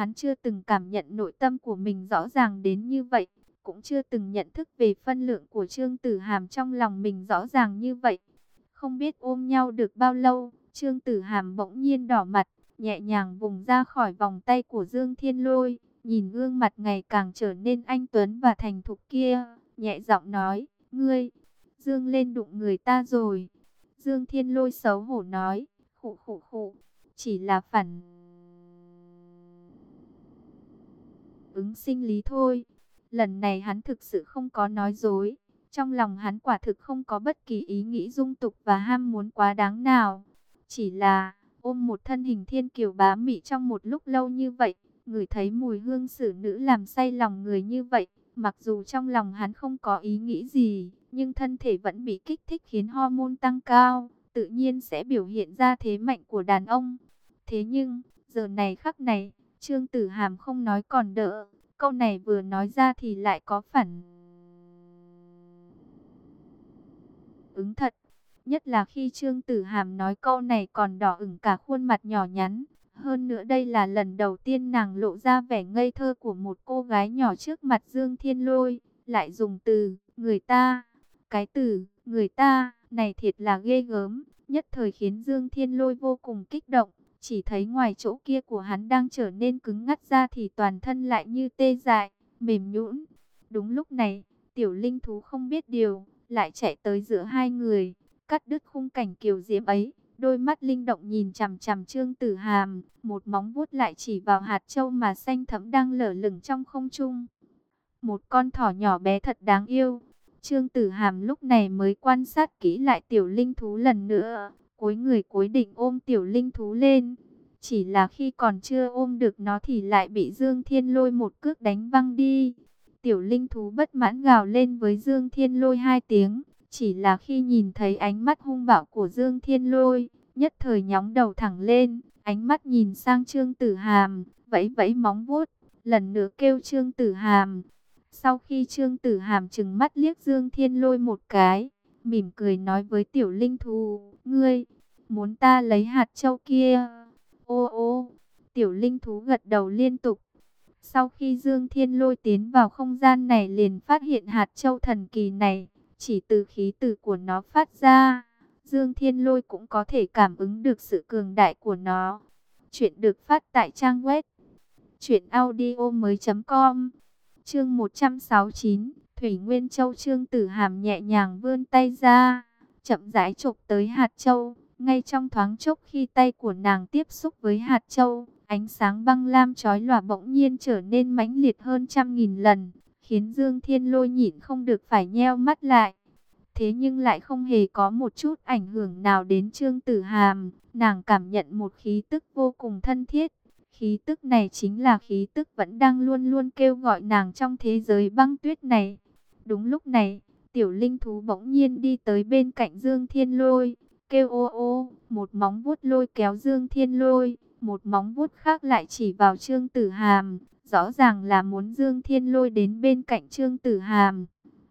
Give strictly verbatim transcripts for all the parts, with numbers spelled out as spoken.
Hắn chưa từng cảm nhận nội tâm của mình rõ ràng đến như vậy, cũng chưa từng nhận thức về phân lượng của Trương Tử Hàm trong lòng mình rõ ràng như vậy. Không biết ôm nhau được bao lâu, Trương Tử Hàm bỗng nhiên đỏ mặt, nhẹ nhàng vùng ra khỏi vòng tay của Dương Thiên Lôi, nhìn gương mặt ngày càng trở nên anh tuấn và thành thục kia, nhẹ giọng nói, ngươi, Dương lên đụng người ta rồi. Dương Thiên Lôi xấu hổ nói, khụ khụ khụ, chỉ là phản ứng sinh lý thôi. Lần này hắn thực sự không có nói dối. Trong lòng hắn quả thực không có bất kỳ ý nghĩ dung tục và ham muốn quá đáng nào. Chỉ là ôm một thân hình thiên kiều bá mị trong một lúc lâu như vậy, ngửi thấy mùi hương xử nữ làm say lòng người như vậy. Mặc dù trong lòng hắn không có ý nghĩ gì, nhưng thân thể vẫn bị kích thích khiến hormone tăng cao, tự nhiên sẽ biểu hiện ra thế mạnh của đàn ông. Thế nhưng, giờ này khắc này, Trương Tử Hàm không nói còn đỡ, câu này vừa nói ra thì lại có phản ứng thật. Nhất là khi Trương Tử Hàm nói câu này còn đỏ ửng cả khuôn mặt nhỏ nhắn. Hơn nữa đây là lần đầu tiên nàng lộ ra vẻ ngây thơ của một cô gái nhỏ trước mặt Dương Thiên Lôi, lại dùng từ người ta. Cái từ người ta này thiệt là ghê gớm, nhất thời khiến Dương Thiên Lôi vô cùng kích động. Chỉ thấy ngoài chỗ kia của hắn đang trở nên cứng ngắt ra thì toàn thân lại như tê dại, mềm nhũn. Đúng lúc này, tiểu linh thú không biết điều, lại chạy tới giữa hai người, cắt đứt khung cảnh kiều diễm ấy. Đôi mắt linh động nhìn chằm chằm Trương Tử Hàm, một móng vuốt lại chỉ vào hạt châu mà xanh thẫm đang lở lửng trong không trung. Một con thỏ nhỏ bé thật đáng yêu. Trương Tử Hàm lúc này mới quan sát kỹ lại tiểu linh thú lần nữa, cúi người cúi định ôm tiểu linh thú lên. Chỉ là khi còn chưa ôm được nó thì lại bị Dương Thiên Lôi một cước đánh văng đi. Tiểu linh thú bất mãn gào lên với Dương Thiên Lôi hai tiếng. Chỉ là khi nhìn thấy ánh mắt hung bạo của Dương Thiên Lôi, nhất thời nhóng đầu thẳng lên, ánh mắt nhìn sang Trương Tử Hàm, vẫy vẫy móng vuốt, lần nữa kêu Trương Tử Hàm. Sau khi Trương Tử Hàm trừng mắt liếc Dương Thiên Lôi một cái, mỉm cười nói với tiểu linh thú, ngươi, muốn ta lấy hạt châu kia? Ô ô, tiểu linh thú gật đầu liên tục. Sau khi Dương Thiên Lôi tiến vào không gian này liền phát hiện hạt châu thần kỳ này, chỉ từ khí từ của nó phát ra, Dương Thiên Lôi cũng có thể cảm ứng được sự cường đại của nó. Chuyện được phát tại trang web truyện audio mới chấm com. Chương một trăm sáu mươi chín, Thủy Nguyên Châu. Trương Tử Hàm nhẹ nhàng vươn tay ra, chậm rãi chộp tới hạt châu. Ngay trong thoáng chốc khi tay của nàng tiếp xúc với hạt châu, ánh sáng băng lam chói lòa bỗng nhiên trở nên mãnh liệt hơn trăm nghìn lần, khiến Dương Thiên Lôi nhịn không được phải nheo mắt lại. Thế nhưng lại không hề có một chút ảnh hưởng nào đến Trương Tử Hàm, nàng cảm nhận một khí tức vô cùng thân thiết. Khí tức này chính là khí tức vẫn đang luôn luôn kêu gọi nàng trong thế giới băng tuyết này. Đúng lúc này, tiểu linh thú bỗng nhiên đi tới bên cạnh Dương Thiên Lôi, kêu ô ô, một móng vuốt lôi kéo Dương Thiên Lôi, một móng vuốt khác lại chỉ vào Trương Tử Hàm, rõ ràng là muốn Dương Thiên Lôi đến bên cạnh Trương Tử Hàm.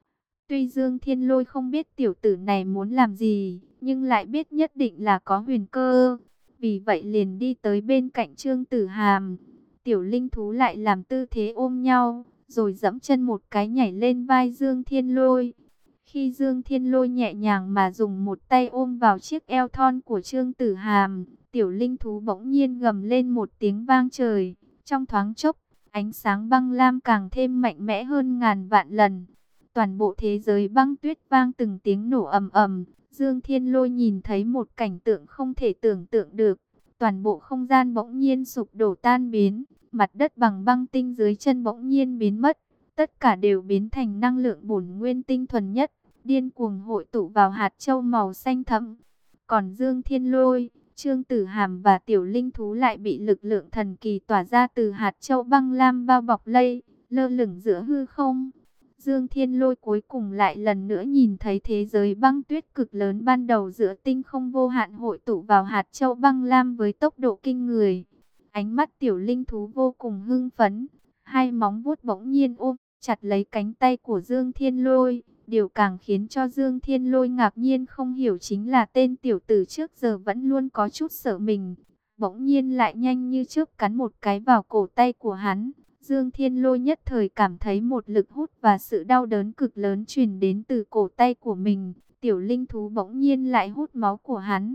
Tuy Dương Thiên Lôi không biết tiểu tử này muốn làm gì, nhưng lại biết nhất định là có huyền cơ. Vì vậy liền đi tới bên cạnh Trương Tử Hàm. Tiểu linh thú lại làm tư thế ôm nhau, rồi giẫm chân một cái nhảy lên vai Dương Thiên Lôi. Khi Dương Thiên Lôi nhẹ nhàng mà dùng một tay ôm vào chiếc eo thon của Trương Tử Hàm, tiểu linh thú bỗng nhiên gầm lên một tiếng vang trời. Trong thoáng chốc, ánh sáng băng lam càng thêm mạnh mẽ hơn ngàn vạn lần. Toàn bộ thế giới băng tuyết vang từng tiếng nổ ầm ầm. Dương Thiên Lôi nhìn thấy một cảnh tượng không thể tưởng tượng được. Toàn bộ không gian bỗng nhiên sụp đổ tan biến. Mặt đất bằng băng tinh dưới chân bỗng nhiên biến mất. Tất cả đều biến thành năng lượng bổn nguyên tinh thuần nhất, điên cuồng hội tụ vào hạt châu màu xanh thẫm. Còn Dương Thiên Lôi, Trương Tử Hàm và tiểu linh thú lại bị lực lượng thần kỳ tỏa ra từ hạt châu băng lam bao bọc lây, lơ lửng giữa hư không. Dương Thiên Lôi cuối cùng lại lần nữa nhìn thấy thế giới băng tuyết cực lớn ban đầu giữa tinh không vô hạn hội tụ vào hạt châu băng lam với tốc độ kinh người. Ánh mắt tiểu linh thú vô cùng hưng phấn, hai móng vuốt bỗng nhiên ôm chặt lấy cánh tay của Dương Thiên Lôi. Điều càng khiến cho Dương Thiên Lôi ngạc nhiên không hiểu chính là tên tiểu tử trước giờ vẫn luôn có chút sợ mình, bỗng nhiên lại nhanh như chớp cắn một cái vào cổ tay của hắn. Dương Thiên Lôi nhất thời cảm thấy một lực hút và sự đau đớn cực lớn truyền đến từ cổ tay của mình. Tiểu linh thú bỗng nhiên lại hút máu của hắn.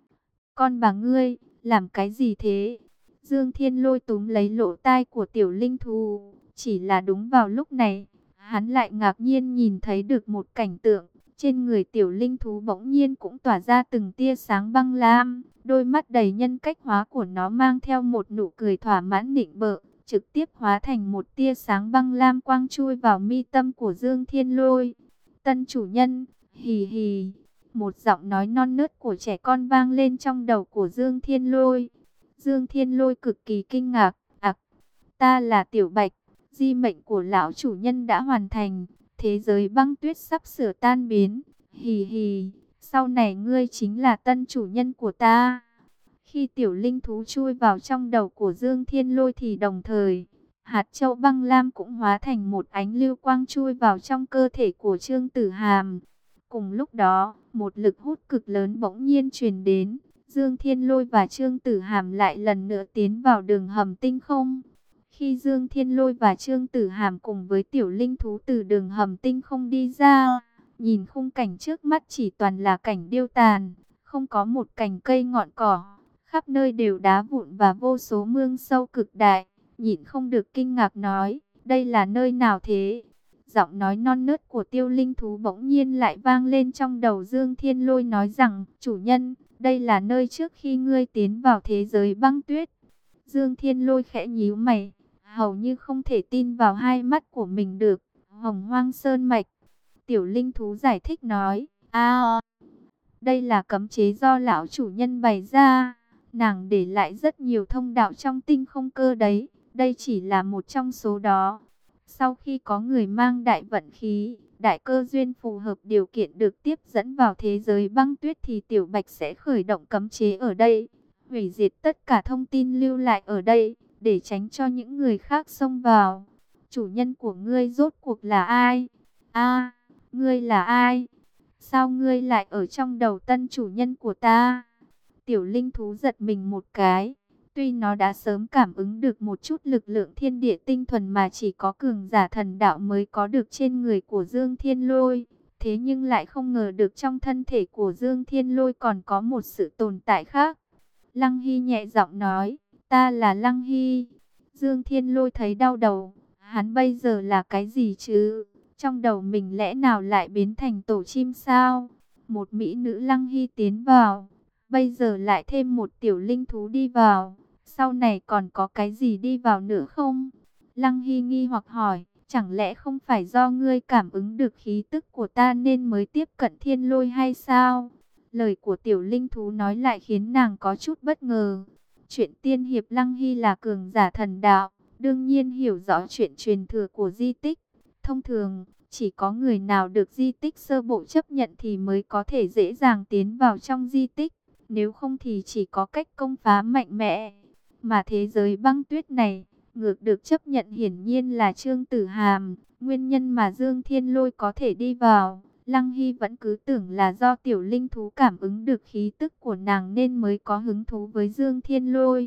Con bà ngươi, làm cái gì thế? Dương Thiên Lôi túm lấy lỗ tai của tiểu linh thú. Chỉ là đúng vào lúc này, hắn lại ngạc nhiên nhìn thấy được một cảnh tượng. Trên người tiểu linh thú bỗng nhiên cũng tỏa ra từng tia sáng băng lam. Đôi mắt đầy nhân cách hóa của nó mang theo một nụ cười thỏa mãn nịnh bợ, trực tiếp hóa thành một tia sáng băng lam quang chui vào mi tâm của Dương Thiên Lôi. Tân chủ nhân, hì hì. Một giọng nói non nớt của trẻ con vang lên trong đầu của Dương Thiên Lôi. Dương Thiên Lôi cực kỳ kinh ngạc. Ặc, ta là Tiểu Bạch, di mệnh của lão chủ nhân đã hoàn thành. Thế giới băng tuyết sắp sửa tan biến. Hì hì, sau này ngươi chính là tân chủ nhân của ta. Khi tiểu linh thú chui vào trong đầu của Dương Thiên Lôi thì đồng thời, hạt châu băng lam cũng hóa thành một ánh lưu quang chui vào trong cơ thể của Trương Tử Hàm. Cùng lúc đó, một lực hút cực lớn bỗng nhiên truyền đến. Dương Thiên Lôi và Trương Tử Hàm lại lần nữa tiến vào đường hầm tinh không. Khi Dương Thiên Lôi và Trương Tử Hàm cùng với tiểu linh thú từ đường hầm tinh không đi ra, nhìn khung cảnh trước mắt chỉ toàn là cảnh điêu tàn, không có một cành cây ngọn cỏ, khắp nơi đều đá vụn và vô số mương sâu cực đại. Nhịn không được kinh ngạc nói, đây là nơi nào thế? Giọng nói non nớt của tiêu linh thú bỗng nhiên lại vang lên trong đầu Dương Thiên Lôi nói rằng, chủ nhân, đây là nơi trước khi ngươi tiến vào thế giới băng tuyết. Dương Thiên Lôi khẽ nhíu mày, hầu như không thể tin vào hai mắt của mình được. Hồng Hoang Sơn Mạch. Tiểu linh thú giải thích nói, a, đây là cấm chế do lão chủ nhân bày ra. Nàng để lại rất nhiều thông đạo trong tinh không cơ đấy. Đây chỉ là một trong số đó. Sau khi có người mang đại vận khí, đại cơ duyên phù hợp điều kiện được tiếp dẫn vào thế giới băng tuyết thì Tiểu Bạch sẽ khởi động cấm chế ở đây, hủy diệt tất cả thông tin lưu lại ở đây, để tránh cho những người khác xông vào. Chủ nhân của ngươi rốt cuộc là ai? A, ngươi là ai? Sao ngươi lại ở trong đầu tân chủ nhân của ta? Tiểu linh thú giật mình một cái. Tuy nó đã sớm cảm ứng được một chút lực lượng thiên địa tinh thuần mà chỉ có cường giả thần đạo mới có được trên người của Dương Thiên Lôi. Thế nhưng lại không ngờ được trong thân thể của Dương Thiên Lôi còn có một sự tồn tại khác. Lăng Hy nhẹ giọng nói, ta là Lăng Hy. Dương Thiên Lôi thấy đau đầu, hắn bây giờ là cái gì chứ? Trong đầu mình lẽ nào lại biến thành tổ chim sao? Một mỹ nữ Lăng Hy tiến vào, bây giờ lại thêm một tiểu linh thú đi vào. Sau này còn có cái gì đi vào nữa không? Lăng Hy nghi hoặc hỏi, chẳng lẽ không phải do ngươi cảm ứng được khí tức của ta nên mới tiếp cận Thiên Lôi hay sao? Lời của tiểu linh thú nói lại khiến nàng có chút bất ngờ. Chuyện tiên hiệp Lăng Hy là cường giả thần đạo, đương nhiên hiểu rõ chuyện truyền thừa của di tích. Thông thường, chỉ có người nào được di tích sơ bộ chấp nhận thì mới có thể dễ dàng tiến vào trong di tích. Nếu không thì chỉ có cách công phá mạnh mẽ. Mà thế giới băng tuyết này, ngược được chấp nhận hiển nhiên là Trương Tử Hàm. Nguyên nhân mà Dương Thiên Lôi có thể đi vào, Lăng Hy vẫn cứ tưởng là do tiểu linh thú cảm ứng được khí tức của nàng nên mới có hứng thú với Dương Thiên Lôi.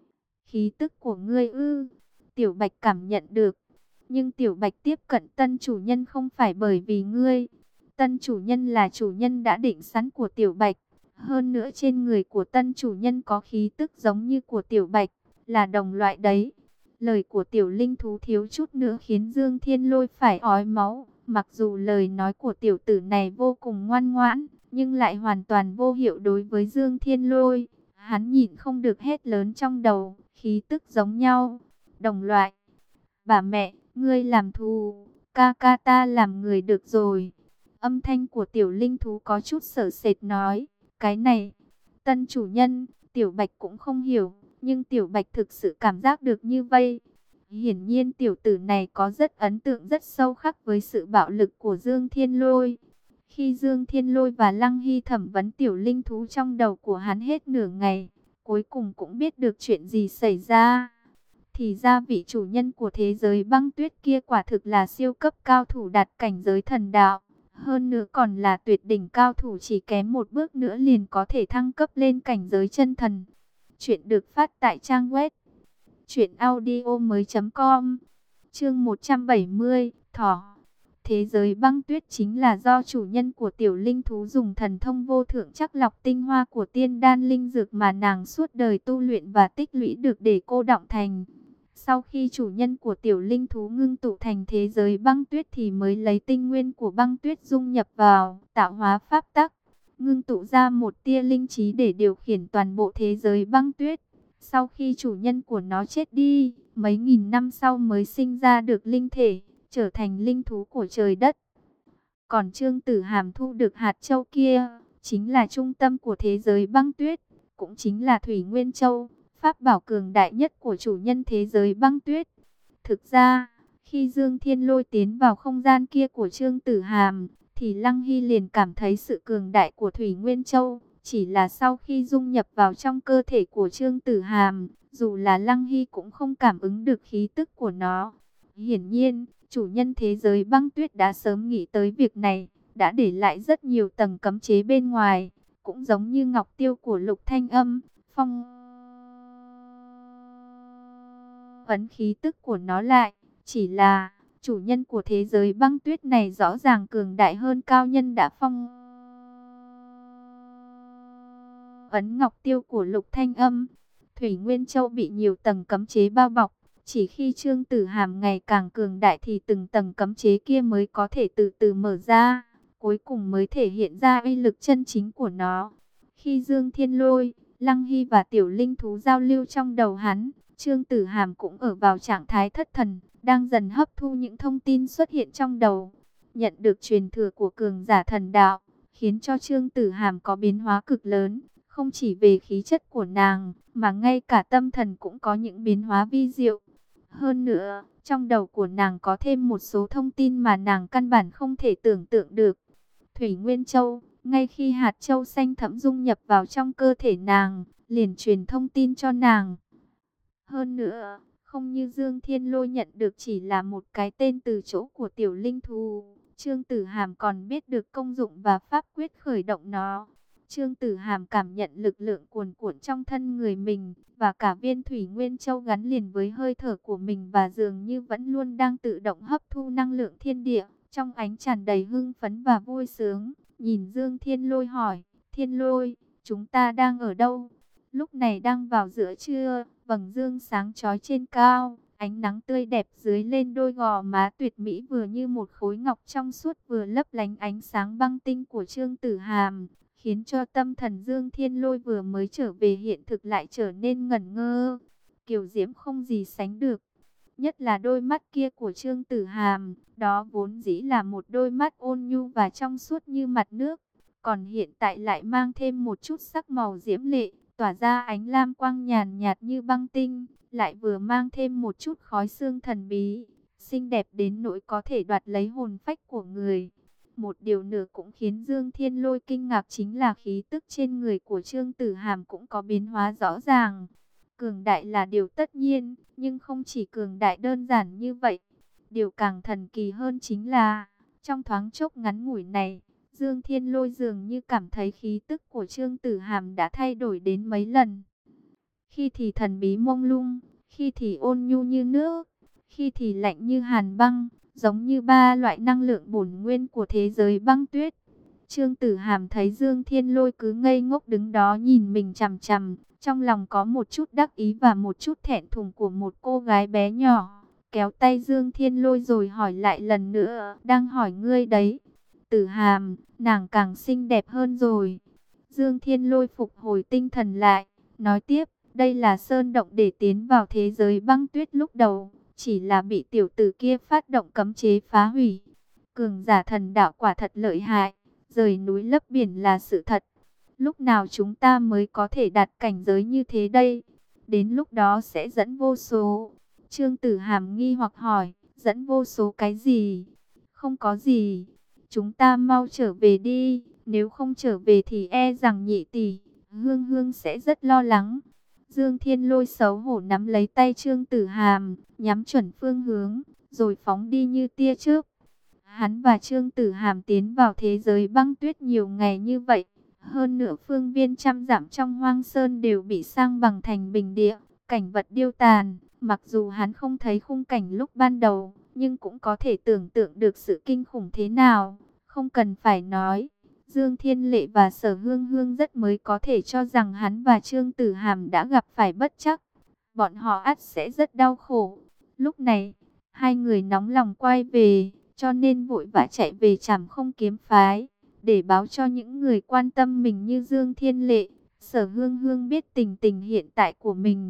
Khí tức của ngươi ư? Tiểu Bạch cảm nhận được. Nhưng Tiểu Bạch tiếp cận tân chủ nhân không phải bởi vì ngươi. Tân chủ nhân là chủ nhân đã định sẵn của Tiểu Bạch. Hơn nữa trên người của tân chủ nhân có khí tức giống như của Tiểu Bạch, là đồng loại đấy. Lời của tiểu linh thú thiếu chút nữa khiến Dương Thiên Lôi phải ói máu. Mặc dù lời nói của tiểu tử này vô cùng ngoan ngoãn, nhưng lại hoàn toàn vô hiệu đối với Dương Thiên Lôi. Hắn nhịn không được hét lớn trong đầu, khí tức giống nhau, đồng loại. Bà mẹ, ngươi làm thù, ca ca ta làm người được rồi. Âm thanh của tiểu linh thú có chút sợ sệt nói, cái này, tân chủ nhân, Tiểu Bạch cũng không hiểu, nhưng Tiểu Bạch thực sự cảm giác được như vậy. Hiển nhiên tiểu tử này có rất ấn tượng rất sâu khắc với sự bạo lực của Dương Thiên Lôi. Khi Dương Thiên Lôi và Lăng Hy thẩm vấn tiểu linh thú trong đầu của hắn hết nửa ngày, cuối cùng cũng biết được chuyện gì xảy ra. Thì ra vị chủ nhân của thế giới băng tuyết kia quả thực là siêu cấp cao thủ đạt cảnh giới thần đạo. Hơn nữa còn là tuyệt đỉnh cao thủ, chỉ kém một bước nữa liền có thể thăng cấp lên cảnh giới chân thần. Chuyện được phát tại trang web truyện audio mới chấm com. Chương một trăm bảy mươi, Thỏ. Thế giới băng tuyết chính là do chủ nhân của tiểu linh thú dùng thần thông vô thượng chắc lọc tinh hoa của tiên đan linh dược mà nàng suốt đời tu luyện và tích lũy được để cô đọng thành. Sau khi chủ nhân của tiểu linh thú ngưng tụ thành thế giới băng tuyết thì mới lấy tinh nguyên của băng tuyết dung nhập vào, tạo hóa pháp tắc, ngưng tụ ra một tia linh trí để điều khiển toàn bộ thế giới băng tuyết. Sau khi chủ nhân của nó chết đi, mấy nghìn năm sau mới sinh ra được linh thể, trở thành linh thú của trời đất. Còn Trương Tử Hàm thu được hạt châu kia, chính là trung tâm của thế giới băng tuyết, cũng chính là Thủy Nguyên Châu, pháp bảo cường đại nhất của chủ nhân thế giới băng tuyết. Thực ra, khi Dương Thiên Lôi tiến vào không gian kia của Trương Tử Hàm, thì Lăng Hy liền cảm thấy sự cường đại của Thủy Nguyên Châu. Chỉ là sau khi dung nhập vào trong cơ thể của Trương Tử Hàm, dù là Lăng Hy cũng không cảm ứng được khí tức của nó. Hiển nhiên, chủ nhân thế giới băng tuyết đã sớm nghĩ tới việc này, đã để lại rất nhiều tầng cấm chế bên ngoài, cũng giống như ngọc tiêu của Lục Thanh Âm, phong ấn khí tức của nó lại. Chỉ là, chủ nhân của thế giới băng tuyết này rõ ràng cường đại hơn cao nhân đã phong ấn ngọc tiêu của Lục Thanh Âm. Thủy Nguyên Châu bị nhiều tầng cấm chế bao bọc, chỉ khi Trương Tử Hàm ngày càng cường đại thì từng tầng cấm chế kia mới có thể từ từ mở ra, cuối cùng mới thể hiện ra uy lực chân chính của nó. Khi Dương Thiên Lôi, Lăng Hy và tiểu linh thú giao lưu trong đầu hắn, Trương Tử Hàm cũng ở vào trạng thái thất thần, đang dần hấp thu những thông tin xuất hiện trong đầu. Nhận được truyền thừa của cường giả thần đạo, khiến cho Trương Tử Hàm có biến hóa cực lớn, không chỉ về khí chất của nàng, mà ngay cả tâm thần cũng có những biến hóa vi diệu. Hơn nữa, trong đầu của nàng có thêm một số thông tin mà nàng căn bản không thể tưởng tượng được. Thủy Nguyên Châu, ngay khi hạt châu xanh thẫm dung nhập vào trong cơ thể nàng, liền truyền thông tin cho nàng. Hơn nữa, không như Dương Thiên Lôi nhận được chỉ là một cái tên từ chỗ của tiểu linh thú, Trương Tử Hàm còn biết được công dụng và pháp quyết khởi động nó. Trương Tử Hàm cảm nhận lực lượng cuồn cuộn trong thân người mình, và cả viên Thủy Nguyên Châu gắn liền với hơi thở của mình và dường như vẫn luôn đang tự động hấp thu năng lượng thiên địa. Trong ánh tràn đầy hưng phấn và vui sướng, nhìn Dương Thiên Lôi hỏi, Thiên Lôi, chúng ta đang ở đâu? Lúc này đang vào giữa trưa, vầng dương sáng chói trên cao, ánh nắng tươi đẹp dưới lên đôi gò má tuyệt mỹ vừa như một khối ngọc trong suốt vừa lấp lánh ánh sáng băng tinh của Trương Tử Hàm, khiến cho tâm thần Dương Thiên Lôi vừa mới trở về hiện thực lại trở nên ngẩn ngơ, kiều diễm không gì sánh được. Nhất là đôi mắt kia của Trương Tử Hàm, đó vốn dĩ là một đôi mắt ôn nhu và trong suốt như mặt nước, còn hiện tại lại mang thêm một chút sắc màu diễm lệ, tỏa ra ánh lam quang nhàn nhạt như băng tinh, lại vừa mang thêm một chút khói sương thần bí, xinh đẹp đến nỗi có thể đoạt lấy hồn phách của người. Một điều nữa cũng khiến Dương Thiên Lôi kinh ngạc chính là khí tức trên người của Trương Tử Hàm cũng có biến hóa rõ ràng. Cường đại là điều tất nhiên, nhưng không chỉ cường đại đơn giản như vậy. Điều càng thần kỳ hơn chính là, trong thoáng chốc ngắn ngủi này, Dương Thiên Lôi dường như cảm thấy khí tức của Trương Tử Hàm đã thay đổi đến mấy lần. Khi thì thần bí mông lung, khi thì ôn nhu như nước, khi thì lạnh như hàn băng, giống như ba loại năng lượng bổn nguyên của thế giới băng tuyết. Trương Tử Hàm thấy Dương Thiên Lôi cứ ngây ngốc đứng đó nhìn mình chằm chằm, trong lòng có một chút đắc ý và một chút thẹn thùng của một cô gái bé nhỏ. Kéo tay Dương Thiên Lôi rồi hỏi lại lần nữa, đang hỏi ngươi đấy. Tử Hàm, nàng càng xinh đẹp hơn rồi. Dương Thiên Lôi phục hồi tinh thần lại, nói tiếp, đây là sơn động để tiến vào thế giới băng tuyết lúc đầu, chỉ là bị tiểu tử kia phát động cấm chế phá hủy. Cường giả thần đạo quả thật lợi hại, rời núi lấp biển là sự thật. Lúc nào chúng ta mới có thể đạt cảnh giới như thế đây? Đến lúc đó sẽ dẫn vô số. Trương Tử Hàm nghi hoặc hỏi, dẫn vô số cái gì? Không có gì. Chúng ta mau trở về đi, nếu không trở về thì e rằng nhị tỷ, Hương Hương sẽ rất lo lắng. Dương Thiên Lôi xấu hổ nắm lấy tay Trương Tử Hàm, nhắm chuẩn phương hướng, rồi phóng đi như tia chớp. Hắn và Trương Tử Hàm tiến vào thế giới băng tuyết nhiều ngày như vậy, Hơn nữa phương viên trăm dặm trong hoang sơn đều bị sang bằng thành bình địa, cảnh vật điêu tàn. Mặc dù hắn không thấy khung cảnh lúc ban đầu, nhưng cũng có thể tưởng tượng được sự kinh khủng thế nào. Không cần phải nói, Dương Thiên Lệ và Sở Hương Hương rất mới có thể cho rằng hắn và Trương Tử Hàm đã gặp phải bất trắc. Bọn họ ắt sẽ rất đau khổ. Lúc này, hai người nóng lòng quay về, cho nên vội vã chạy về Trảm Không Kiếm Phái, để báo cho những người quan tâm mình như Dương Thiên Lệ, Sở Hương Hương biết tình tình hiện tại của mình.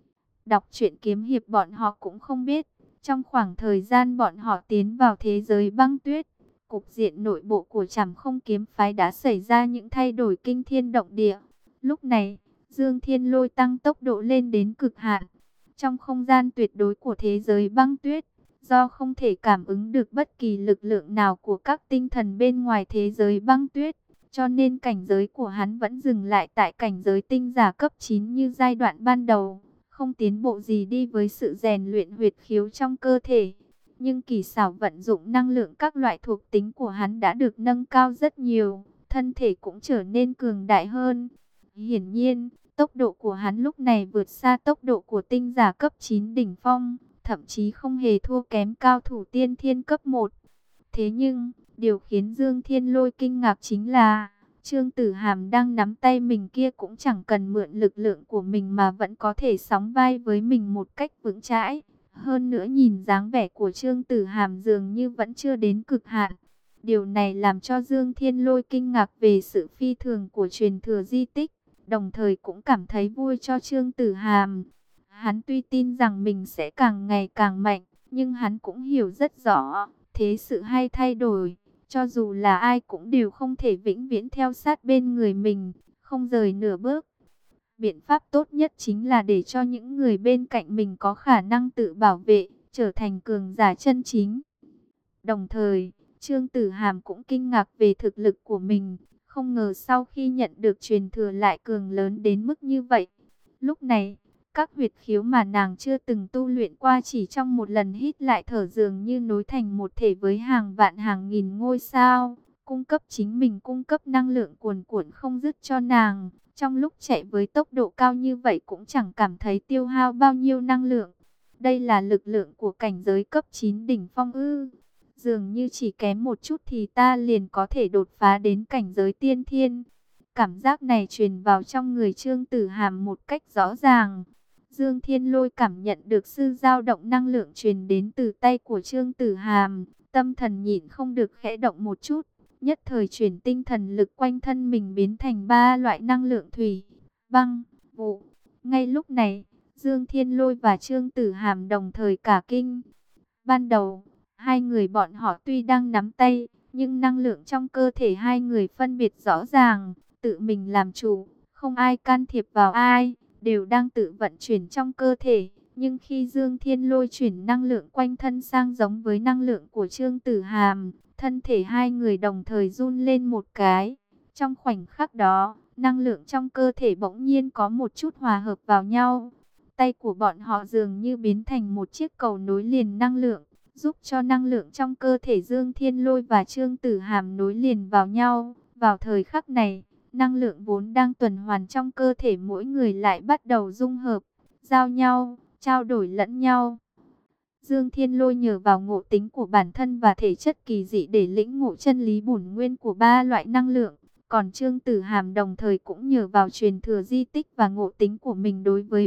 Đọc truyện kiếm hiệp bọn họ cũng không biết, trong khoảng thời gian bọn họ tiến vào thế giới băng tuyết, cục diện nội bộ của Trảm Không Kiếm Phái đã xảy ra những thay đổi kinh thiên động địa. Lúc này, Dương Thiên Lôi tăng tốc độ lên đến cực hạn. Trong không gian tuyệt đối của thế giới băng tuyết, do không thể cảm ứng được bất kỳ lực lượng nào của các tinh thần bên ngoài thế giới băng tuyết, cho nên cảnh giới của hắn vẫn dừng lại tại cảnh giới tinh giả cấp chín như giai đoạn ban đầu, không tiến bộ gì đi với sự rèn luyện huyệt khiếu trong cơ thể. Nhưng kỳ xảo vận dụng năng lượng các loại thuộc tính của hắn đã được nâng cao rất nhiều, thân thể cũng trở nên cường đại hơn. Hiển nhiên, tốc độ của hắn lúc này vượt xa tốc độ của tinh giả cấp chín đỉnh phong, thậm chí không hề thua kém cao thủ tiên thiên cấp một. Thế nhưng, điều khiến Dương Thiên Lôi kinh ngạc chính là, Trương Tử Hàm đang nắm tay mình kia cũng chẳng cần mượn lực lượng của mình mà vẫn có thể sóng vai với mình một cách vững chãi. Hơn nữa nhìn dáng vẻ của Trương Tử Hàm dường như vẫn chưa đến cực hạn. Điều này làm cho Dương Thiên Lôi kinh ngạc về sự phi thường của truyền thừa di tích, đồng thời cũng cảm thấy vui cho Trương Tử Hàm. Hắn tuy tin rằng mình sẽ càng ngày càng mạnh, nhưng hắn cũng hiểu rất rõ, thế sự hay thay đổi, cho dù là ai cũng đều không thể vĩnh viễn theo sát bên người mình, không rời nửa bước. Biện pháp tốt nhất chính là để cho những người bên cạnh mình có khả năng tự bảo vệ, trở thành cường giả chân chính. Đồng thời, Trương Tử Hàm cũng kinh ngạc về thực lực của mình, không ngờ sau khi nhận được truyền thừa lại cường lớn đến mức như vậy. Lúc này, các huyệt khiếu mà nàng chưa từng tu luyện qua chỉ trong một lần hít lại thở dường như nối thành một thể với hàng vạn hàng nghìn ngôi sao, cung cấp chính mình cung cấp năng lượng cuồn cuộn không dứt cho nàng. Trong lúc chạy với tốc độ cao như vậy cũng chẳng cảm thấy tiêu hao bao nhiêu năng lượng. Đây là lực lượng của cảnh giới cấp chín đỉnh phong ư. Dường như chỉ kém một chút thì ta liền có thể đột phá đến cảnh giới tiên thiên. Cảm giác này truyền vào trong người Trương Tử Hàm một cách rõ ràng. Dương Thiên Lôi cảm nhận được sự dao động năng lượng truyền đến từ tay của Trương Tử Hàm. Tâm thần nhịn không được khẽ động một chút. Nhất thời chuyển tinh thần lực quanh thân mình biến thành ba loại năng lượng thủy, băng, vụ. Ngay lúc này, Dương Thiên Lôi và Trương Tử Hàm đồng thời cả kinh. Ban đầu, hai người bọn họ tuy đang nắm tay, nhưng năng lượng trong cơ thể hai người phân biệt rõ ràng, tự mình làm chủ, không ai can thiệp vào ai, đều đang tự vận chuyển trong cơ thể. Nhưng khi Dương Thiên Lôi chuyển năng lượng quanh thân sang giống với năng lượng của Trương Tử Hàm, thân thể hai người đồng thời run lên một cái. Trong khoảnh khắc đó, năng lượng trong cơ thể bỗng nhiên có một chút hòa hợp vào nhau. Tay của bọn họ dường như biến thành một chiếc cầu nối liền năng lượng, giúp cho năng lượng trong cơ thể Dương Thiên Lôi và Trương Tử Hàm nối liền vào nhau. Vào thời khắc này, năng lượng vốn đang tuần hoàn trong cơ thể mỗi người lại bắt đầu dung hợp, giao nhau, trao đổi lẫn nhau. Dương Thiên Lôi nhờ vào ngộ tính của bản thân và thể chất kỳ dị để lĩnh ngộ chân lý bổn nguyên của ba loại năng lượng. Còn Trương Tử Hàm đồng thời cũng nhờ vào truyền thừa di tích và ngộ tính của mình đối với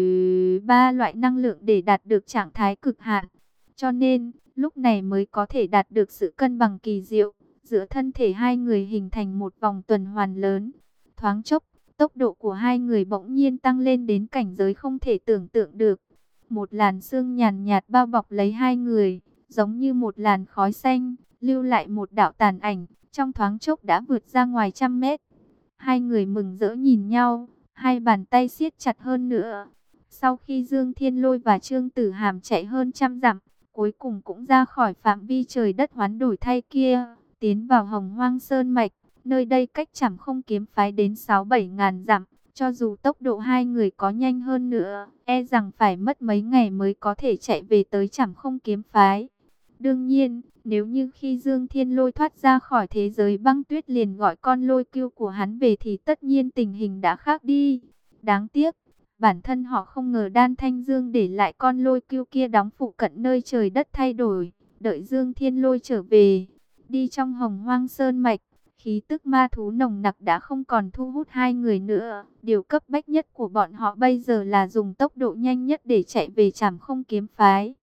ba loại năng lượng để đạt được trạng thái cực hạn. Cho nên, lúc này mới có thể đạt được sự cân bằng kỳ diệu, giữa thân thể hai người hình thành một vòng tuần hoàn lớn. Thoáng chốc, tốc độ của hai người bỗng nhiên tăng lên đến cảnh giới không thể tưởng tượng được. Một làn sương nhàn nhạt bao bọc lấy hai người, giống như một làn khói xanh, lưu lại một đạo tàn ảnh, trong thoáng chốc đã vượt ra ngoài trăm mét. Hai người mừng rỡ nhìn nhau, hai bàn tay siết chặt hơn nữa. Sau khi Dương Thiên Lôi và Trương Tử Hàm chạy hơn trăm dặm, cuối cùng cũng ra khỏi phạm vi trời đất hoán đổi thay kia, tiến vào Hồng Hoang Sơn Mạch, nơi đây cách Trảm Không Kiếm Phái đến sáu bảy ngàn dặm. Cho dù tốc độ hai người có nhanh hơn nữa, e rằng phải mất mấy ngày mới có thể chạy về tới Trảm Không Kiếm Phái. Đương nhiên, nếu như khi Dương Thiên Lôi thoát ra khỏi thế giới băng tuyết liền gọi con lôi cưu của hắn về thì tất nhiên tình hình đã khác đi. Đáng tiếc, bản thân họ không ngờ Đan Thanh Dương để lại con lôi cưu kia đóng phụ cận nơi trời đất thay đổi. Đợi Dương Thiên Lôi trở về, đi trong Hồng Hoang Sơn Mạch, khí tức ma thú nồng nặc đã không còn thu hút hai người nữa. Điều cấp bách nhất của bọn họ bây giờ là dùng tốc độ nhanh nhất để chạy về Trảm Không Kiếm Phái.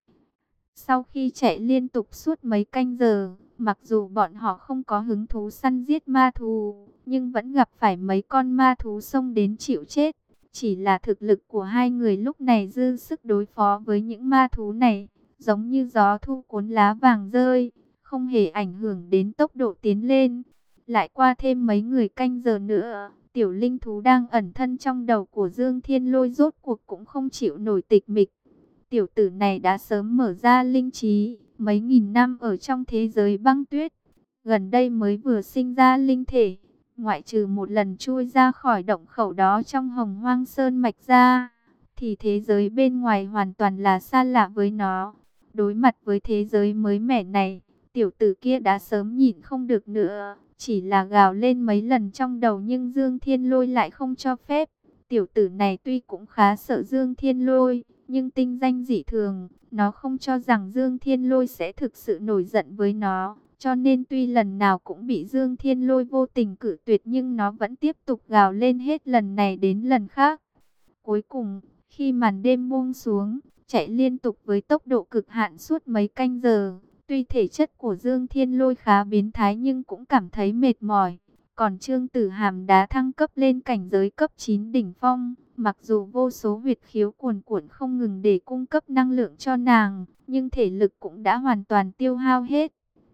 Sau khi chạy liên tục suốt mấy canh giờ, mặc dù bọn họ không có hứng thú săn giết ma thú, nhưng vẫn gặp phải mấy con ma thú xông đến chịu chết. Chỉ là thực lực của hai người lúc này dư sức đối phó với những ma thú này, giống như gió thu cuốn lá vàng rơi, không hề ảnh hưởng đến tốc độ tiến lên. Lại qua thêm mấy người canh giờ nữa, tiểu linh thú đang ẩn thân trong đầu của Dương Thiên Lôi rốt cuộc cũng không chịu nổi tịch mịch. Tiểu tử này đã sớm mở ra linh trí, mấy nghìn năm ở trong thế giới băng tuyết, gần đây mới vừa sinh ra linh thể, ngoại trừ một lần chui ra khỏi động khẩu đó trong Hồng Hoang Sơn Mạch ra, thì thế giới bên ngoài hoàn toàn là xa lạ với nó. Đối mặt với thế giới mới mẻ này, tiểu tử kia đã sớm nhịn không được nữa, chỉ là gào lên mấy lần trong đầu nhưng Dương Thiên Lôi lại không cho phép. Tiểu tử này tuy cũng khá sợ Dương Thiên Lôi, nhưng tinh danh dị thường, nó không cho rằng Dương Thiên Lôi sẽ thực sự nổi giận với nó. Cho nên tuy lần nào cũng bị Dương Thiên Lôi vô tình cự tuyệt nhưng nó vẫn tiếp tục gào lên hết lần này đến lần khác. Cuối cùng, khi màn đêm buông xuống, chạy liên tục với tốc độ cực hạn suốt mấy canh giờ. Tuy thể chất của Dương Thiên Lôi khá biến thái nhưng cũng cảm thấy mệt mỏi. Còn Trương Tử Hàm đã thăng cấp lên cảnh giới cấp chín đỉnh phong. Mặc dù vô số huyệt khiếu cuồn cuộn không ngừng để cung cấp năng lượng cho nàng, nhưng thể lực cũng đã hoàn toàn tiêu hao hết.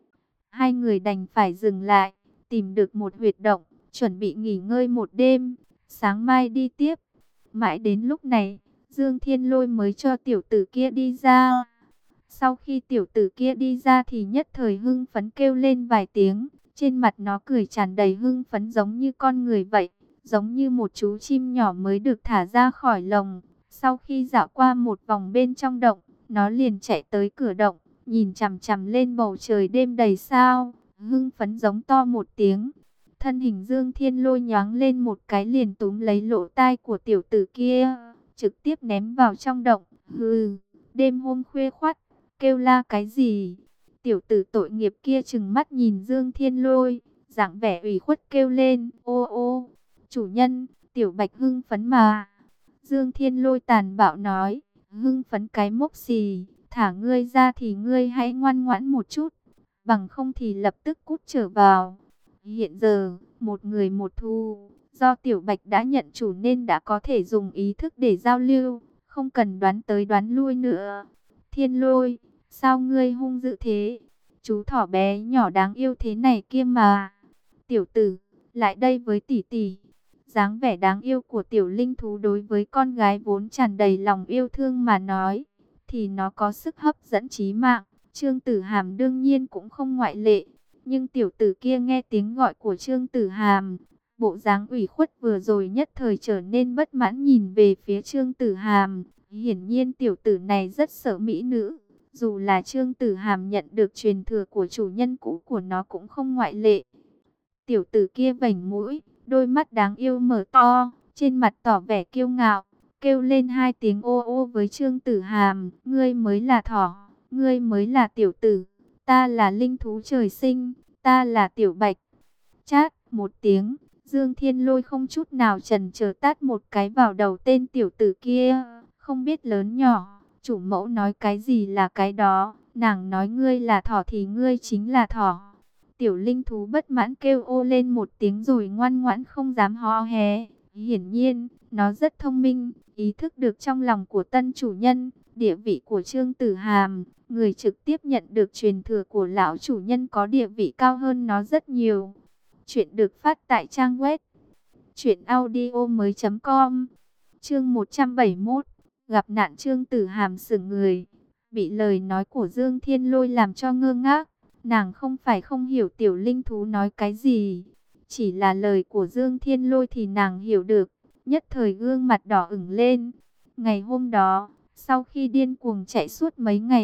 Hai người đành phải dừng lại, tìm được một huyệt động, chuẩn bị nghỉ ngơi một đêm, sáng mai đi tiếp. Mãi đến lúc này, Dương Thiên Lôi mới cho tiểu tử kia đi ra. Sau khi tiểu tử kia đi ra thì nhất thời hưng phấn kêu lên vài tiếng, trên mặt nó cười tràn đầy hưng phấn giống như con người vậy, giống như một chú chim nhỏ mới được thả ra khỏi lồng. Sau khi dạo qua một vòng bên trong động, nó liền chạy tới cửa động, nhìn chằm chằm lên bầu trời đêm đầy sao, hưng phấn giống to một tiếng. Thân hình Dương Thiên Lôi nhoáng lên một cái liền túm lấy lỗ tai của tiểu tử kia, trực tiếp ném vào trong động. Hừ, đêm hôm khuya khoắt, kêu la cái gì? Tiểu tử tội nghiệp kia trừng mắt nhìn Dương Thiên Lôi, dáng vẻ ủy khuất kêu lên, ô ô, chủ nhân, tiểu bạch hưng phấn mà. Dương Thiên Lôi tàn bạo nói, hưng phấn cái mốc xì, thả ngươi ra thì ngươi hãy ngoan ngoãn một chút, bằng không thì lập tức cút trở vào. Hiện giờ, một người một thú, do tiểu bạch đã nhận chủ nên đã có thể dùng ý thức để giao lưu, không cần đoán tới đoán lui nữa. Thiên Lôi, sao ngươi hung dữ thế? Chú thỏ bé nhỏ đáng yêu thế này kia mà. Tiểu tử, lại đây với tỷ tỷ. Dáng vẻ đáng yêu của tiểu linh thú đối với con gái vốn tràn đầy lòng yêu thương mà nói, thì nó có sức hấp dẫn chí mạng. Trương Tử Hàm đương nhiên cũng không ngoại lệ. Nhưng tiểu tử kia nghe tiếng gọi của Trương Tử Hàm, bộ dáng ủy khuất vừa rồi nhất thời trở nên bất mãn nhìn về phía Trương Tử Hàm. Hiển nhiên tiểu tử này rất sợ mỹ nữ. Dù là Trương Tử Hàm nhận được truyền thừa của chủ nhân cũ của nó cũng không ngoại lệ. Tiểu tử kia vểnh mũi, đôi mắt đáng yêu mở to, trên mặt tỏ vẻ kiêu ngạo, kêu lên hai tiếng ô ô với Trương Tử Hàm. Ngươi mới là thỏ, ngươi mới là tiểu tử, ta là linh thú trời sinh, ta là tiểu bạch. Chát một tiếng, Dương Thiên Lôi không chút nào chần chờ tát một cái vào đầu tên tiểu tử kia. Không biết lớn nhỏ, chủ mẫu nói cái gì là cái đó, nàng nói ngươi là thỏ thì ngươi chính là thỏ. Tiểu linh thú bất mãn kêu ô lên một tiếng rồi ngoan ngoãn không dám hó hé. Hiển nhiên, nó rất thông minh, ý thức được trong lòng của tân chủ nhân, địa vị của Trương Tử Hàm, người trực tiếp nhận được truyền thừa của lão chủ nhân có địa vị cao hơn nó rất nhiều. Chuyện được phát tại trang web truyện audio mới chấm com. Chương một trăm bảy mươi mốt, gặp nạn. Trương Tử Hàm sững người, bị lời nói của Dương Thiên Lôi làm cho ngơ ngác. Nàng không phải không hiểu tiểu linh thú nói cái gì, chỉ là lời của Dương Thiên Lôi thì nàng hiểu được, nhất thời gương mặt đỏ ửng lên. Ngày hôm đó, sau khi điên cuồng chạy suốt mấy ngày,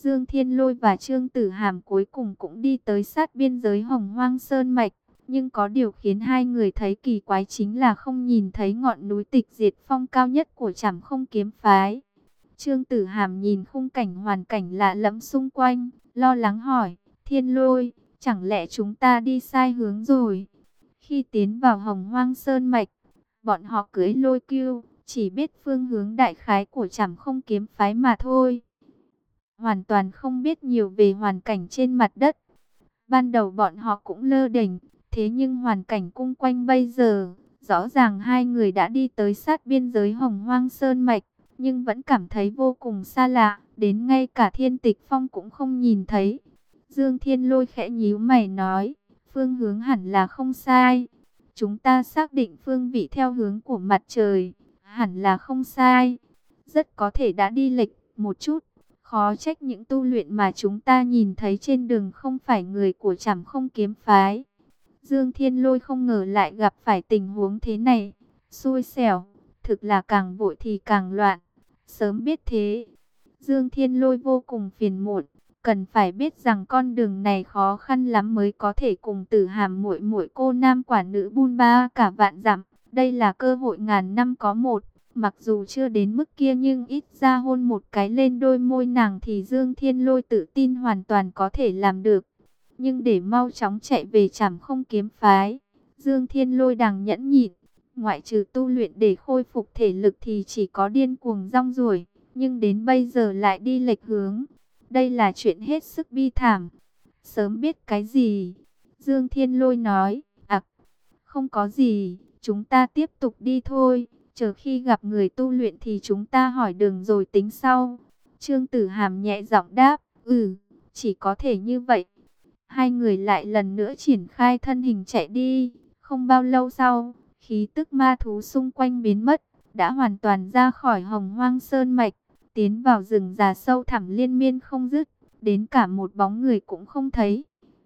Dương Thiên Lôi và Trương Tử Hàm cuối cùng cũng đi tới sát biên giới Hồng Hoang Sơn Mạch. Nhưng có điều khiến hai người thấy kỳ quái chính là không nhìn thấy ngọn núi Tịch Diệt Phong cao nhất của Trảm Không Kiếm Phái. Trương Tử Hàm nhìn khung cảnh hoàn cảnh lạ lẫm xung quanh, lo lắng hỏi, Thiên Lôi, chẳng lẽ chúng ta đi sai hướng rồi? Khi tiến vào Hồng Hoang Sơn Mạch, bọn họ cưỡi lôi cưu, chỉ biết phương hướng đại khái của Trảm Không Kiếm Phái mà thôi. Hoàn toàn không biết nhiều về hoàn cảnh trên mặt đất. Ban đầu bọn họ cũng lơ đễnh, thế nhưng hoàn cảnh cung quanh bây giờ, rõ ràng hai người đã đi tới sát biên giới Hồng Hoang Sơn Mạch, nhưng vẫn cảm thấy vô cùng xa lạ, đến ngay cả Thiên Tịch Phong cũng không nhìn thấy. Dương Thiên Lôi khẽ nhíu mày nói, phương hướng hẳn là không sai. Chúng ta xác định phương vị theo hướng của mặt trời, hẳn là không sai. Rất có thể đã đi lệch một chút. Khó trách những tu luyện mà chúng ta nhìn thấy trên đường không phải người của Trảm Không Kiếm Phái. Dương Thiên Lôi không ngờ lại gặp phải tình huống thế này. Xui xẻo, thực là càng vội thì càng loạn. Sớm biết thế, Dương Thiên Lôi vô cùng phiền muộn. Cần phải biết rằng con đường này khó khăn lắm mới có thể cùng Tử Hàm muội muội cô nam quả nữ bôn ba cả vạn dặm. Đây là cơ hội ngàn năm có một. Mặc dù chưa đến mức kia nhưng ít ra hôn một cái lên đôi môi nàng thì Dương Thiên Lôi tự tin hoàn toàn có thể làm được. Nhưng để mau chóng chạy về Trảm Không Kiếm Phái, Dương Thiên Lôi đành nhẫn nhịn. Ngoại trừ tu luyện để khôi phục thể lực thì chỉ có điên cuồng rong ruổi. Nhưng đến bây giờ lại đi lệch hướng. Đây là chuyện hết sức bi thảm. Sớm biết cái gì? Dương Thiên Lôi nói, ặc, không có gì, chúng ta tiếp tục đi thôi. Chờ khi gặp người tu luyện thì chúng ta hỏi đường rồi tính sau. Trương Tử Hàm nhẹ giọng đáp, ừ, chỉ có thể như vậy. Hai người lại lần nữa triển khai thân hình chạy đi. Không bao lâu sau, khí tức ma thú xung quanh biến mất, đã hoàn toàn ra khỏi Hồng Hoang Sơn Mạch, tiến vào rừng già sâu thẳm liên miên không dứt, đến cả một bóng người cũng không thấy.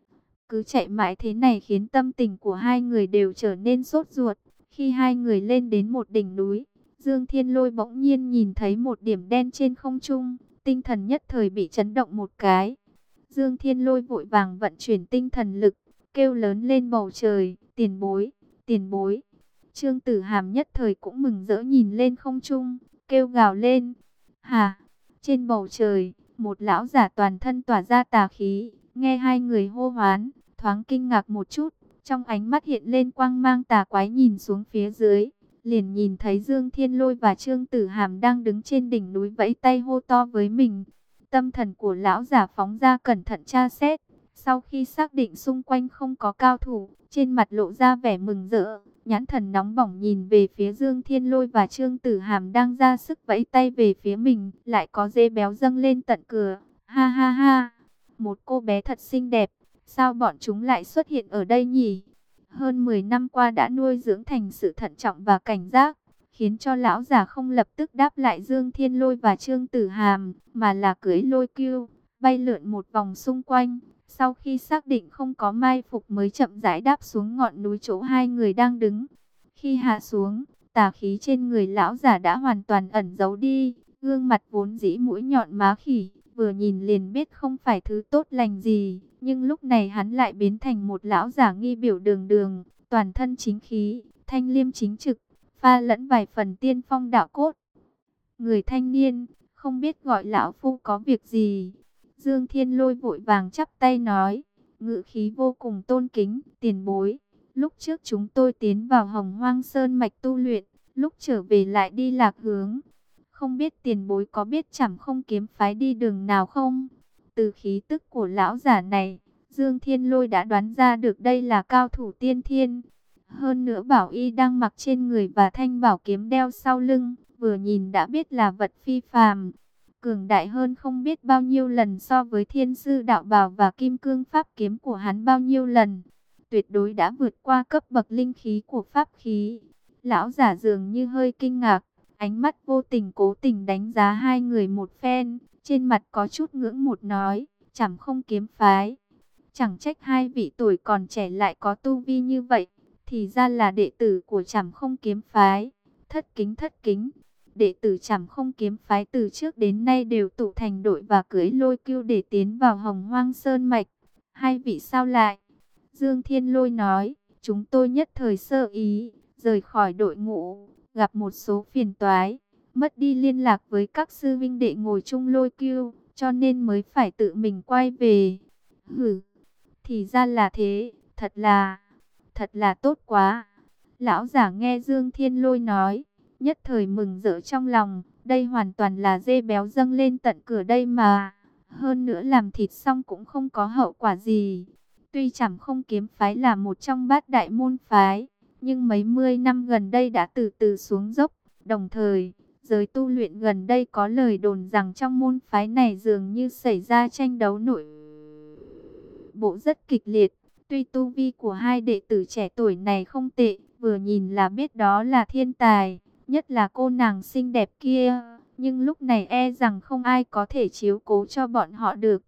Cứ chạy mãi thế này khiến tâm tình của hai người đều trở nên sốt ruột. Khi hai người lên đến một đỉnh núi, Dương Thiên Lôi bỗng nhiên nhìn thấy một điểm đen trên không trung, tinh thần nhất thời bị chấn động một cái. Dương Thiên Lôi vội vàng vận chuyển tinh thần lực, kêu lớn lên bầu trời, tiền bối, tiền bối. Trương Tử Hàm nhất thời cũng mừng rỡ nhìn lên không trung, kêu gào lên. Hà, trên bầu trời, một lão giả toàn thân tỏa ra tà khí, nghe hai người hô hoán, thoáng kinh ngạc một chút. Trong ánh mắt hiện lên quang mang tà quái nhìn xuống phía dưới, liền nhìn thấy Dương Thiên Lôi và Trương Tử Hàm đang đứng trên đỉnh núi vẫy tay hô to với mình. Tâm thần của lão giả phóng ra cẩn thận tra xét, sau khi xác định xung quanh không có cao thủ, trên mặt lộ ra vẻ mừng rỡ, nhãn thần nóng bỏng nhìn về phía Dương Thiên Lôi và Trương Tử Hàm đang ra sức vẫy tay về phía mình, lại có dê béo dâng lên tận cửa. Ha ha ha, một cô bé thật xinh đẹp. Sao bọn chúng lại xuất hiện ở đây nhỉ? Hơn mười năm qua đã nuôi dưỡng thành sự thận trọng và cảnh giác, khiến cho lão già không lập tức đáp lại Dương Thiên Lôi và Trương Tử Hàm, mà là cưỡi lôi cưu, bay lượn một vòng xung quanh. Sau khi xác định không có mai phục mới chậm rãi đáp xuống ngọn núi chỗ hai người đang đứng. Khi hạ xuống, tà khí trên người lão già đã hoàn toàn ẩn giấu đi, gương mặt vốn dĩ mũi nhọn má khỉ, vừa nhìn liền biết không phải thứ tốt lành gì, nhưng lúc này hắn lại biến thành một lão giả nghi biểu đường đường, toàn thân chính khí, thanh liêm chính trực, pha lẫn vài phần tiên phong đạo cốt. Người thanh niên, không biết gọi lão phu có việc gì? Dương Thiên Lôi vội vàng chắp tay nói, ngữ khí vô cùng tôn kính, tiền bối. Lúc trước chúng tôi tiến vào Hồng Hoang Sơn Mạch tu luyện, lúc trở về lại đi lạc hướng. Không biết tiền bối có biết Trảm Không Kiếm Phái đi đường nào không? Từ khí tức của lão giả này, Dương Thiên Lôi đã đoán ra được đây là cao thủ tiên thiên. Hơn nữa bảo y đang mặc trên người và thanh bảo kiếm đeo sau lưng, vừa nhìn đã biết là vật phi phàm, cường đại hơn không biết bao nhiêu lần so với thiên sư đạo bào và kim cương pháp kiếm của hắn bao nhiêu lần. Tuyệt đối đã vượt qua cấp bậc linh khí của pháp khí. Lão giả dường như hơi kinh ngạc, ánh mắt vô tình cố tình đánh giá hai người một phen, trên mặt có chút ngưỡng một nói, Trảm Không Kiếm Phái. Chẳng trách hai vị tuổi còn trẻ lại có tu vi như vậy, thì ra là đệ tử của Trảm Không Kiếm Phái. Thất kính thất kính. đệ tử Trảm Không kiếm phái từ trước đến nay đều tụ thành đội và cưỡi lôi cưu để tiến vào Hồng Hoang Sơn mạch. Hai vị sao lại? Dương Thiên Lôi nói, chúng tôi nhất thời sơ ý, rời khỏi đội ngũ, gặp một số phiền toái, mất đi liên lạc với các sư vinh đệ ngồi chung lôi cưu, cho nên mới phải tự mình quay về. Hử, thì ra là thế, thật là, thật là tốt quá. Lão giả nghe Dương Thiên Lôi nói, nhất thời mừng rỡ trong lòng, đây hoàn toàn là dê béo dâng lên tận cửa đây mà. Hơn nữa làm thịt xong cũng không có hậu quả gì. Tuy Trảm Không kiếm phái là một trong bát đại môn phái, nhưng mấy mươi năm gần đây đã từ từ xuống dốc. Đồng thời, giới tu luyện gần đây có lời đồn rằng trong môn phái này dường như xảy ra tranh đấu nội bộ rất kịch liệt. Tuy tu vi của hai đệ tử trẻ tuổi này không tệ, vừa nhìn là biết đó là thiên tài, nhất là cô nàng xinh đẹp kia, nhưng lúc này e rằng không ai có thể chiếu cố cho bọn họ được.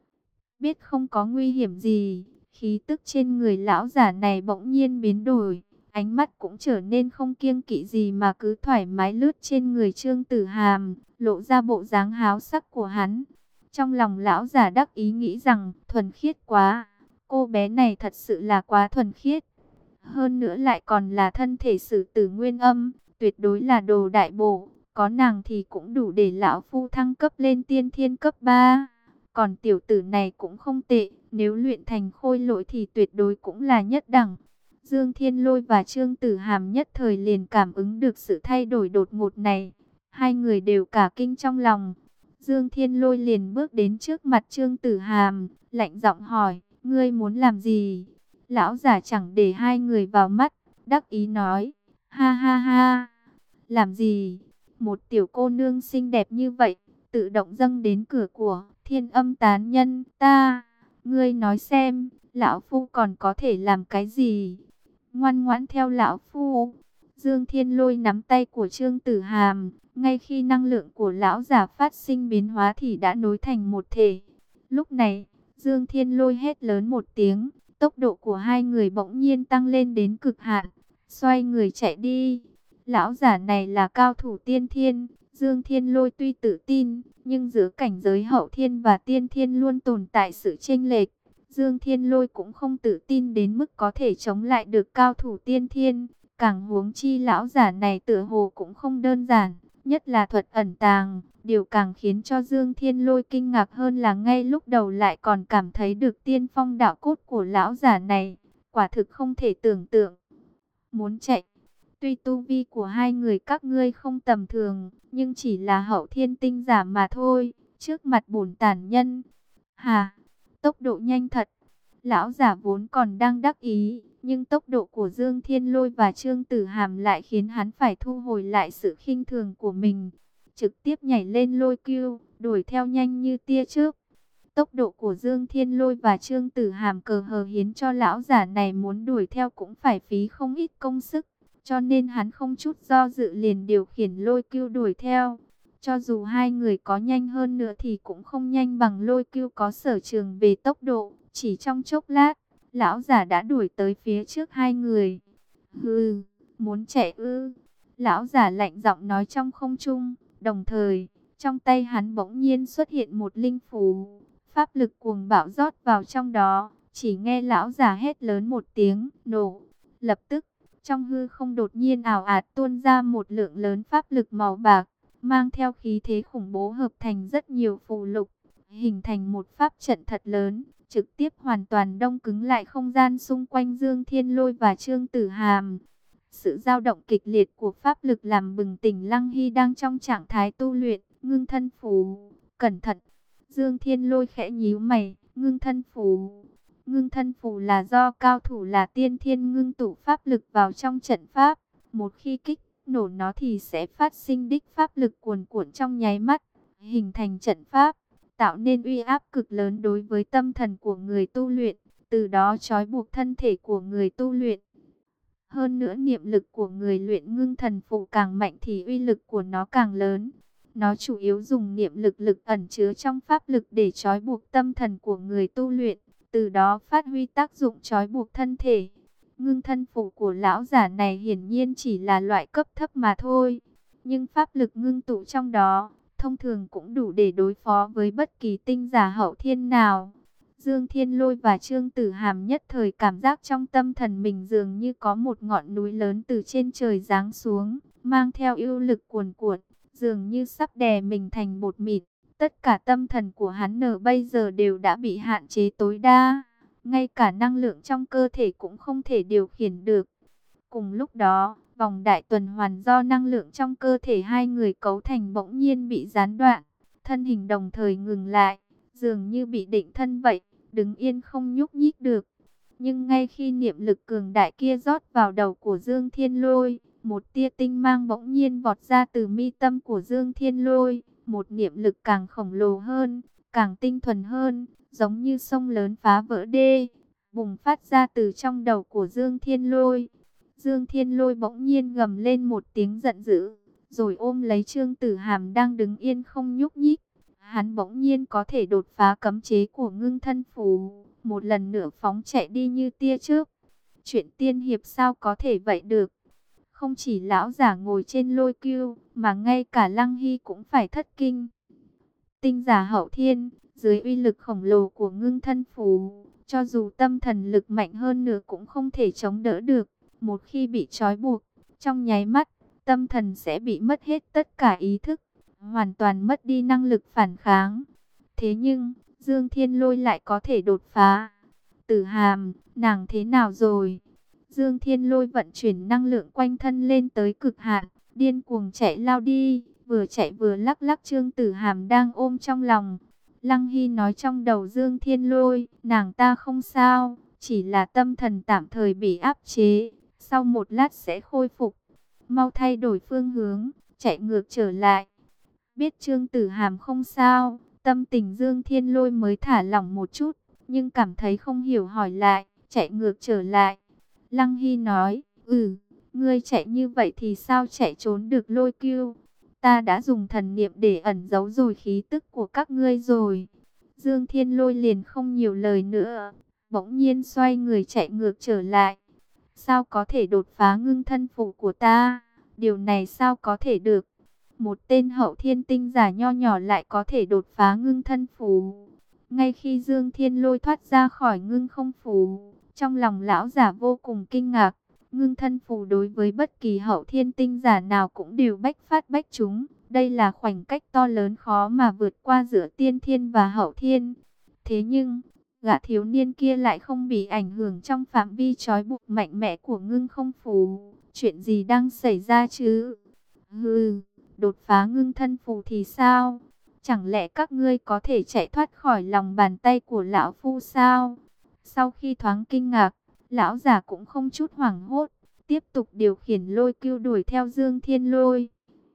Biết không có nguy hiểm gì, khí tức trên người lão giả này bỗng nhiên biến đổi, ánh mắt cũng trở nên không kiêng kỵ gì mà cứ thoải mái lướt trên người Trương Tử Hàm, lộ ra bộ dáng háo sắc của hắn. Trong lòng lão giả đắc ý nghĩ rằng, thuần khiết quá, cô bé này thật sự là quá thuần khiết. Hơn nữa lại còn là thân thể sử tử nguyên âm, tuyệt đối là đồ đại bổ, có nàng thì cũng đủ để lão phu thăng cấp lên tiên thiên cấp ba. Còn tiểu tử này cũng không tệ, nếu luyện thành khôi lỗi thì tuyệt đối cũng là nhất đẳng. Dương Thiên Lôi và Trương Tử Hàm nhất thời liền cảm ứng được sự thay đổi đột ngột này. Hai người đều cả kinh trong lòng. Dương Thiên Lôi liền bước đến trước mặt Trương Tử Hàm, lạnh giọng hỏi, ngươi muốn làm gì? Lão giả chẳng để hai người vào mắt, đắc ý nói, ha ha ha, làm gì? Một tiểu cô nương xinh đẹp như vậy, tự động dâng đến cửa của Thiên Âm tán nhân ta. Ngươi nói xem, lão phu còn có thể làm cái gì? Ngoan ngoãn theo lão phu. Dương Thiên Lôi nắm tay của Trương Tử Hàm, ngay khi năng lượng của lão giả phát sinh biến hóa thì đã nối thành một thể. Lúc này, Dương Thiên Lôi hét lớn một tiếng, tốc độ của hai người bỗng nhiên tăng lên đến cực hạn, xoay người chạy đi. Lão giả này là cao thủ tiên thiên, Dương Thiên Lôi tuy tự tin, nhưng giữa cảnh giới hậu thiên và tiên thiên luôn tồn tại sự chênh lệch. Dương Thiên Lôi cũng không tự tin đến mức có thể chống lại được cao thủ tiên thiên, càng huống chi lão giả này tựa hồ cũng không đơn giản, nhất là thuật ẩn tàng. Điều càng khiến cho Dương Thiên Lôi kinh ngạc hơn là ngay lúc đầu lại còn cảm thấy được tiên phong đạo cốt của lão giả này, quả thực không thể tưởng tượng. Muốn chạy, tuy tu vi của hai người các ngươi không tầm thường, nhưng chỉ là hậu thiên tinh giả mà thôi, trước mặt bổn tàn nhân. Hà, tốc độ nhanh thật. Lão giả vốn còn đang đắc ý, nhưng tốc độ của Dương Thiên Lôi và Trương Tử Hàm lại khiến hắn phải thu hồi lại sự khinh thường của mình. Trực tiếp nhảy lên lôi cưu, đuổi theo nhanh như tia chớp. Tốc độ của Dương Thiên Lôi và Trương Tử Hàm cờ hờ hiến cho lão giả này muốn đuổi theo cũng phải phí không ít công sức. Cho nên hắn không chút do dự liền điều khiển lôi cưu đuổi theo. Cho dù hai người có nhanh hơn nữa thì cũng không nhanh bằng lôi cưu có sở trường về tốc độ. Chỉ trong chốc lát, lão giả đã đuổi tới phía trước hai người. Hừ, muốn chạy ư? Lão giả lạnh giọng nói trong không trung. Đồng thời, trong tay hắn bỗng nhiên xuất hiện một linh phù. Pháp lực cuồng bạo rót vào trong đó. Chỉ nghe lão giả hét lớn một tiếng, nổ. Lập tức, trong hư không đột nhiên ảo ạt tuôn ra một lượng lớn pháp lực màu bạc, mang theo khí thế khủng bố hợp thành rất nhiều phù lục, hình thành một pháp trận thật lớn, trực tiếp hoàn toàn đông cứng lại không gian xung quanh Dương Thiên Lôi và Trương Tử Hàm. Sự dao động kịch liệt của pháp lực làm bừng tỉnh Lăng Hy đang trong trạng thái tu luyện, ngưng thân phù. Cẩn thận! Dương Thiên Lôi khẽ nhíu mày, ngưng thân phù. Ngưng thân phù là do cao thủ là tiên thiên ngưng tụ pháp lực vào trong trận pháp. Một khi kích nổ nó thì sẽ phát sinh đích pháp lực cuồn cuộn trong nháy mắt, hình thành trận pháp, tạo nên uy áp cực lớn đối với tâm thần của người tu luyện, từ đó trói buộc thân thể của người tu luyện. Hơn nữa niệm lực của người luyện ngưng thần phù càng mạnh thì uy lực của nó càng lớn. Nó chủ yếu dùng niệm lực lực ẩn chứa trong pháp lực để trói buộc tâm thần của người tu luyện, từ đó phát huy tác dụng trói buộc thân thể. Ngưng thân phù của lão giả này hiển nhiên chỉ là loại cấp thấp mà thôi. nhưng pháp lực ngưng tụ trong đó, thông thường cũng đủ để đối phó với bất kỳ tinh giả hậu thiên nào. Dương Thiên Lôi và Trương Tử Hàm nhất thời cảm giác trong tâm thần mình dường như có một ngọn núi lớn từ trên trời giáng xuống, mang theo yêu lực cuồn cuộn, dường như sắp đè mình thành bột mịn. Tất cả tâm thần của hắn nở bây giờ đều đã bị hạn chế tối đa, ngay cả năng lượng trong cơ thể cũng không thể điều khiển được. Cùng lúc đó, vòng đại tuần hoàn do năng lượng trong cơ thể hai người cấu thành bỗng nhiên bị gián đoạn, thân hình đồng thời ngừng lại, dường như bị định thân vậy, đứng yên không nhúc nhích được. Nhưng ngay khi niệm lực cường đại kia rót vào đầu của Dương Thiên Lôi, một tia tinh mang bỗng nhiên vọt ra từ mi tâm của Dương Thiên Lôi, một niệm lực càng khổng lồ hơn, càng tinh thuần hơn, giống như sông lớn phá vỡ đê, bùng phát ra từ trong đầu của Dương Thiên Lôi. Dương Thiên Lôi bỗng nhiên gầm lên một tiếng giận dữ, rồi ôm lấy Trương Tử Hàm đang đứng yên không nhúc nhích. Hắn bỗng nhiên có thể đột phá cấm chế của ngưng thân phù, một lần nữa phóng chạy đi như tia chớp. Chuyện tiên hiệp sao có thể vậy được? Không chỉ lão giả ngồi trên lôi cưu, mà ngay cả Lăng Hy cũng phải thất kinh. Tinh giả hậu thiên, dưới uy lực khổng lồ của ngưng thân phù, cho dù tâm thần lực mạnh hơn nữa cũng không thể chống đỡ được. Một khi bị trói buộc, trong nháy mắt, tâm thần sẽ bị mất hết tất cả ý thức, hoàn toàn mất đi năng lực phản kháng. Thế nhưng, Dương Thiên Lôi lại có thể đột phá. Tử Hàm, nàng thế nào rồi? Dương Thiên Lôi vận chuyển năng lượng quanh thân lên tới cực hạn, điên cuồng chạy lao đi, vừa chạy vừa lắc lắc Trương Tử Hàm đang ôm trong lòng. Lăng Hy nói trong đầu Dương Thiên Lôi, nàng ta không sao, chỉ là tâm thần tạm thời bị áp chế, sau một lát sẽ khôi phục. Mau thay đổi phương hướng, chạy ngược trở lại. Biết Trương Tử Hàm không sao, tâm tình Dương Thiên Lôi mới thả lỏng một chút, nhưng cảm thấy không hiểu hỏi lại, chạy ngược trở lại. Lăng Hy nói, ừ, ngươi chạy như vậy thì sao chạy trốn được Lôi Cưu? Ta đã dùng thần niệm để ẩn giấu rồi khí tức của các ngươi rồi. Dương Thiên Lôi liền không nhiều lời nữa, bỗng nhiên xoay người chạy ngược trở lại. Sao có thể đột phá ngưng thân phù của ta? Điều này sao có thể được? Một tên hậu thiên tinh giả nho nhỏ lại có thể đột phá ngưng thân phù. Ngay khi Dương Thiên Lôi thoát ra khỏi ngưng không phù, trong lòng lão giả vô cùng kinh ngạc. Ngưng thân phù đối với bất kỳ hậu thiên tinh giả nào cũng đều bách phát bách trúng. Đây là khoảnh cách to lớn khó mà vượt qua giữa tiên thiên và hậu thiên. Thế nhưng, gã thiếu niên kia lại không bị ảnh hưởng trong phạm vi trói buộc mạnh mẽ của ngưng không phù. Chuyện gì đang xảy ra chứ? Hừ, đột phá ngưng thân phù thì sao? Chẳng lẽ các ngươi có thể chạy thoát khỏi lòng bàn tay của lão phu sao? Sau khi thoáng kinh ngạc, lão già cũng không chút hoảng hốt, tiếp tục điều khiển lôi cưu đuổi theo Dương Thiên Lôi.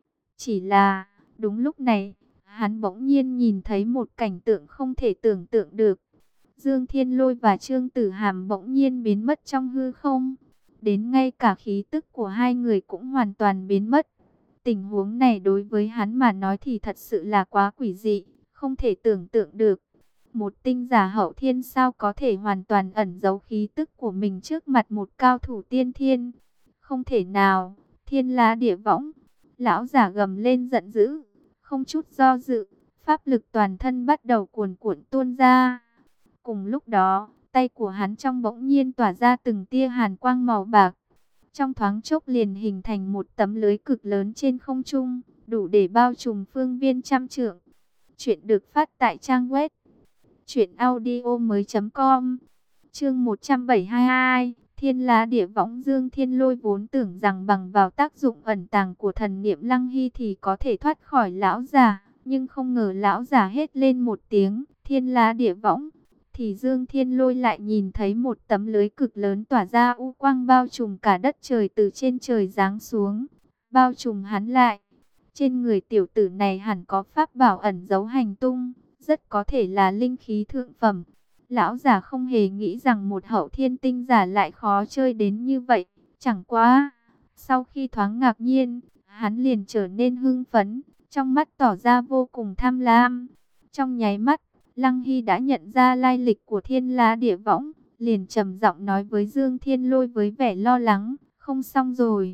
Chỉ là, đúng lúc này, hắn bỗng nhiên nhìn thấy một cảnh tượng không thể tưởng tượng được. Dương Thiên Lôi và Trương Tử Hàm bỗng nhiên biến mất trong hư không. Đến ngay cả khí tức của hai người cũng hoàn toàn biến mất. Tình huống này đối với hắn mà nói thì thật sự là quá quỷ dị, không thể tưởng tượng được. Một tinh giả hậu thiên sao có thể hoàn toàn ẩn giấu khí tức của mình trước mặt một cao thủ tiên thiên? Không thể nào, thiên lá địa võng. Lão giả gầm lên giận dữ, không chút do dự, pháp lực toàn thân bắt đầu cuồn cuộn tuôn ra. Cùng lúc đó, tay của hắn trong bỗng nhiên tỏa ra từng tia hàn quang màu bạc. Trong thoáng chốc liền hình thành một tấm lưới cực lớn trên không trung, đủ để bao trùm phương viên trăm trượng. Chuyện được phát tại trang web truyện audio mới chấm com. Chương một trăm bảy mươi hai, Thiên Lá Địa Võng. Dương Thiên Lôi vốn tưởng rằng bằng vào tác dụng ẩn tàng của thần niệm Lăng Hy thì có thể thoát khỏi lão già, nhưng không ngờ lão già hét lên một tiếng, Thiên Lá Địa Võng, thì Dương Thiên Lôi lại nhìn thấy một tấm lưới cực lớn tỏa ra u quang bao trùm cả đất trời từ trên trời giáng xuống, bao trùm hắn lại. Trên người tiểu tử này hẳn có pháp bảo ẩn giấu hành tung, rất có thể là linh khí thượng phẩm. Lão giả không hề nghĩ rằng một hậu thiên tinh giả lại khó chơi đến như vậy. Chẳng quá, sau khi thoáng ngạc nhiên, hắn liền trở nên hưng phấn, trong mắt tỏ ra vô cùng tham lam. Trong nháy mắt, Lăng Hy đã nhận ra lai lịch của Thiên Lá Địa Võng, liền trầm giọng nói với Dương Thiên Lôi với vẻ lo lắng, không xong rồi,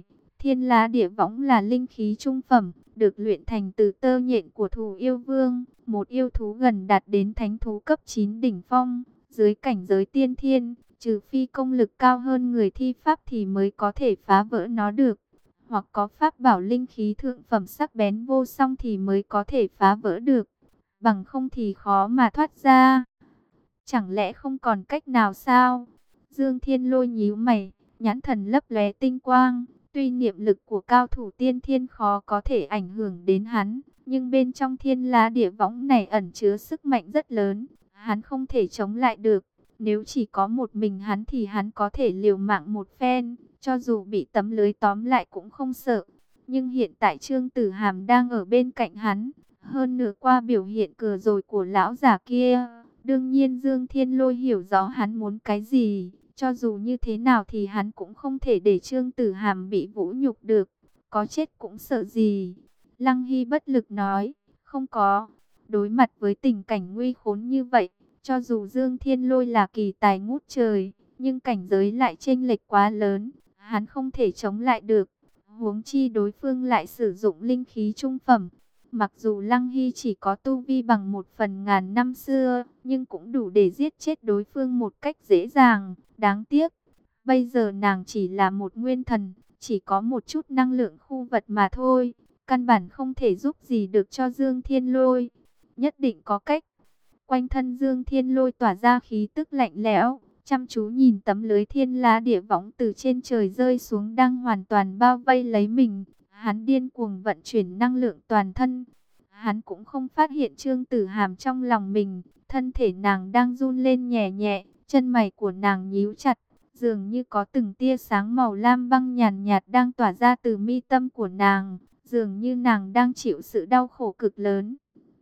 Thiên Lá Địa Võng là linh khí trung phẩm, được luyện thành từ tơ nhện của Thù Yêu Vương, một yêu thú gần đạt đến thánh thú cấp chín đỉnh phong, dưới cảnh giới tiên thiên, trừ phi công lực cao hơn người thi pháp thì mới có thể phá vỡ nó được, hoặc có pháp bảo linh khí thượng phẩm sắc bén vô song thì mới có thể phá vỡ được, bằng không thì khó mà thoát ra. Chẳng lẽ không còn cách nào sao? Dương Thiên Lôi nhíu mày, nhãn thần lấp lóe tinh quang. Tuy niệm lực của cao thủ tiên thiên khó có thể ảnh hưởng đến hắn, nhưng bên trong Thiên Lá Địa Võng này ẩn chứa sức mạnh rất lớn, hắn không thể chống lại được. Nếu chỉ có một mình hắn thì hắn có thể liều mạng một phen, cho dù bị tấm lưới tóm lại cũng không sợ. Nhưng hiện tại Trương Tử Hàm đang ở bên cạnh hắn, hơn nữa qua biểu hiện vừa rồi của lão già kia, đương nhiên Dương Thiên Lôi hiểu rõ hắn muốn cái gì. Cho dù như thế nào thì hắn cũng không thể để Trương Tử Hàm bị vũ nhục được. Có chết cũng sợ gì? Lăng Hy bất lực nói, không có. Đối mặt với tình cảnh nguy khốn như vậy, cho dù Dương Thiên Lôi là kỳ tài ngút trời, nhưng cảnh giới lại chênh lệch quá lớn, hắn không thể chống lại được. Huống chi đối phương lại sử dụng linh khí trung phẩm. Mặc dù Lăng Hy chỉ có tu vi bằng một phần ngàn năm xưa, nhưng cũng đủ để giết chết đối phương một cách dễ dàng. Đáng tiếc, bây giờ nàng chỉ là một nguyên thần, chỉ có một chút năng lượng khu vật mà thôi. Căn bản không thể giúp gì được cho Dương Thiên Lôi. Nhất định có cách. Quanh thân Dương Thiên Lôi tỏa ra khí tức lạnh lẽo, chăm chú nhìn tấm lưới Thiên Lá Địa Võng từ trên trời rơi xuống đang hoàn toàn bao vây lấy mình. Hắn điên cuồng vận chuyển năng lượng toàn thân. Hắn cũng không phát hiện Trương Tử Hàm trong lòng mình, thân thể nàng đang run lên nhẹ nhẹ, chân mày của nàng nhíu chặt, dường như có từng tia sáng màu lam băng nhàn nhạt đang tỏa ra từ mi tâm của nàng, dường như nàng đang chịu sự đau khổ cực lớn.